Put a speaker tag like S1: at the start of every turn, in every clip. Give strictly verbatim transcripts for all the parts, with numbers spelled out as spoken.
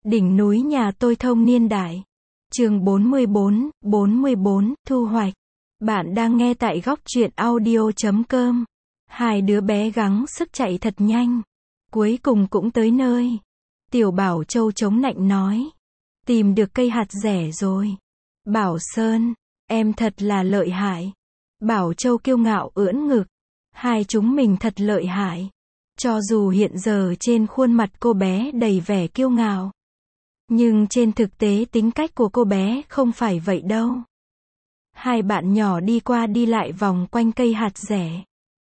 S1: Đỉnh núi nhà tôi thông niên đại. Chương bốn mươi bốn, bốn mươi bốn, thu hoạch. Bạn đang nghe tại góc truyện audio chấm com. Hai đứa bé gắng sức chạy thật nhanh. Cuối cùng cũng tới nơi. Tiểu Bảo Châu chống nạnh nói. Tìm được cây hạt rẻ rồi. Bảo Sơn, em thật là lợi hại. Bảo Châu kiêu ngạo ưỡn ngực. Hai chúng mình thật lợi hại. Cho dù hiện giờ trên khuôn mặt cô bé đầy vẻ kiêu ngạo. Nhưng trên thực tế tính cách của cô bé không phải vậy đâu. Hai bạn nhỏ đi qua đi lại vòng quanh cây hạt rẻ.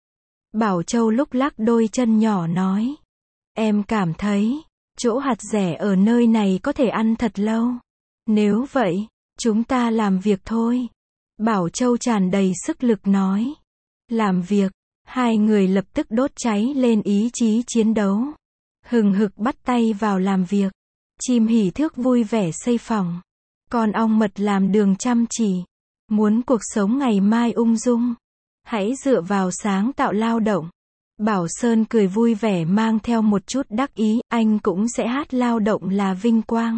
S1: Bảo Châu lúc lắc đôi chân nhỏ nói. Em cảm thấy, chỗ hạt rẻ ở nơi này có thể ăn thật lâu. Nếu vậy, chúng ta làm việc thôi. Bảo Châu tràn đầy sức lực nói. Làm việc, hai người lập tức đốt cháy lên ý chí chiến đấu. Hừng hực bắt tay vào làm việc. Chim hỉ thước vui vẻ xây phòng. Con ong mật làm đường chăm chỉ. Muốn cuộc sống ngày mai ung dung. Hãy dựa vào sáng tạo lao động. Bảo Sơn cười vui vẻ mang theo một chút đắc ý. Anh cũng sẽ hát lao động là vinh quang.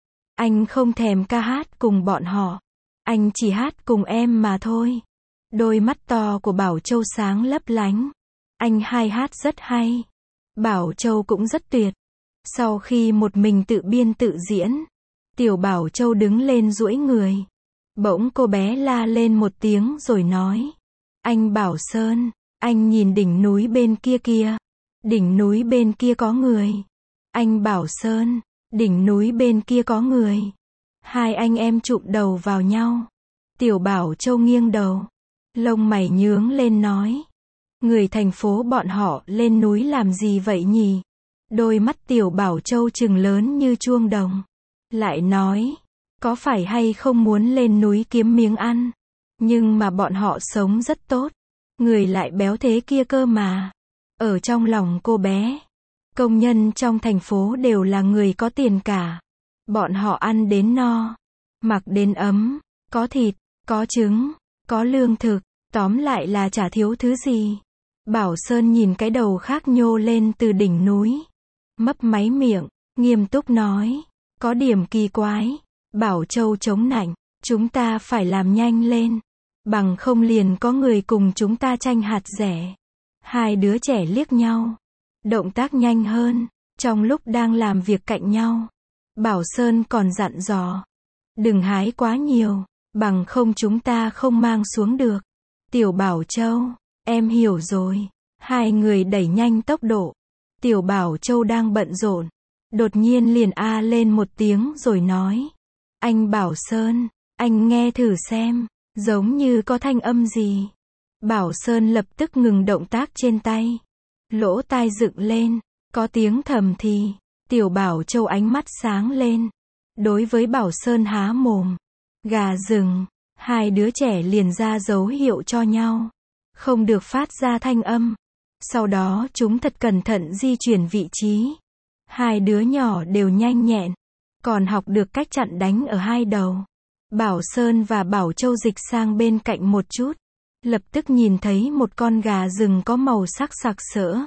S1: Anh không thèm ca hát cùng bọn họ. Anh chỉ hát cùng em mà thôi. Đôi mắt to của Bảo Châu sáng lấp lánh. Anh hai hát rất hay. Bảo Châu cũng rất tuyệt. Sau khi một mình tự biên tự diễn, Tiểu Bảo Châu đứng lên duỗi người. Bỗng cô bé la lên một tiếng rồi nói. Anh Bảo Sơn, anh nhìn đỉnh núi bên kia kìa. Đỉnh núi bên kia có người. Anh Bảo Sơn, đỉnh núi bên kia có người. Hai anh em chụm đầu vào nhau. Tiểu Bảo Châu nghiêng đầu. Lông mày nhướng lên nói. Người thành phố bọn họ lên núi làm gì vậy nhỉ? Đôi mắt Tiểu Bảo Châu trừng lớn như chuông đồng. Lại nói, có phải hay không muốn lên núi kiếm miếng ăn? Nhưng mà bọn họ sống rất tốt. Người lại béo thế kia cơ mà. Ở trong lòng cô bé, công nhân trong thành phố đều là người có tiền cả. Bọn họ ăn đến no, mặc đến ấm, có thịt, có trứng, có lương thực, tóm lại là chả thiếu thứ gì. Bảo Sơn nhìn cái đầu khác nhô lên từ đỉnh núi. Mấp máy miệng, nghiêm túc nói. Có điểm kỳ quái. Bảo Châu chống nạnh. Chúng ta phải làm nhanh lên. Bằng không liền có người cùng chúng ta tranh hạt rẻ. Hai đứa trẻ liếc nhau. Động tác nhanh hơn. Trong lúc đang làm việc cạnh nhau. Bảo Sơn còn dặn dò. Đừng hái quá nhiều. Bằng không chúng ta không mang xuống được. Tiểu Bảo Châu, em hiểu rồi. Hai người đẩy nhanh tốc độ. Tiểu Bảo Châu đang bận rộn. Đột nhiên liền a lên một tiếng rồi nói. Anh Bảo Sơn, anh nghe thử xem. Giống như có thanh âm gì. Bảo Sơn lập tức ngừng động tác trên tay. Lỗ tai dựng lên. Có tiếng thầm thì. Tiểu Bảo Châu ánh mắt sáng lên. Đối với Bảo Sơn há mồm. Gà rừng. Hai đứa trẻ liền ra dấu hiệu cho nhau. Không được phát ra thanh âm. Sau đó chúng thật cẩn thận di chuyển vị trí. Hai đứa nhỏ đều nhanh nhẹn. Còn học được cách chặn đánh ở hai đầu. Bảo Sơn và Bảo Châu dịch sang bên cạnh một chút. Lập tức nhìn thấy một con gà rừng có màu sắc sặc sỡ.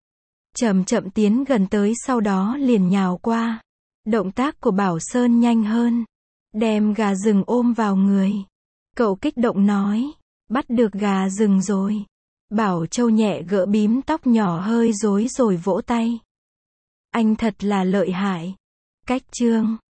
S1: Chậm chậm tiến gần tới sau đó liền nhào qua. Động tác của Bảo Sơn nhanh hơn. Đem gà rừng ôm vào người. Cậu kích động nói. Bắt được gà rừng rồi. Bảo Châu nhẹ gỡ bím tóc nhỏ hơi rối rồi vỗ tay. Anh thật là lợi hại. Cách chương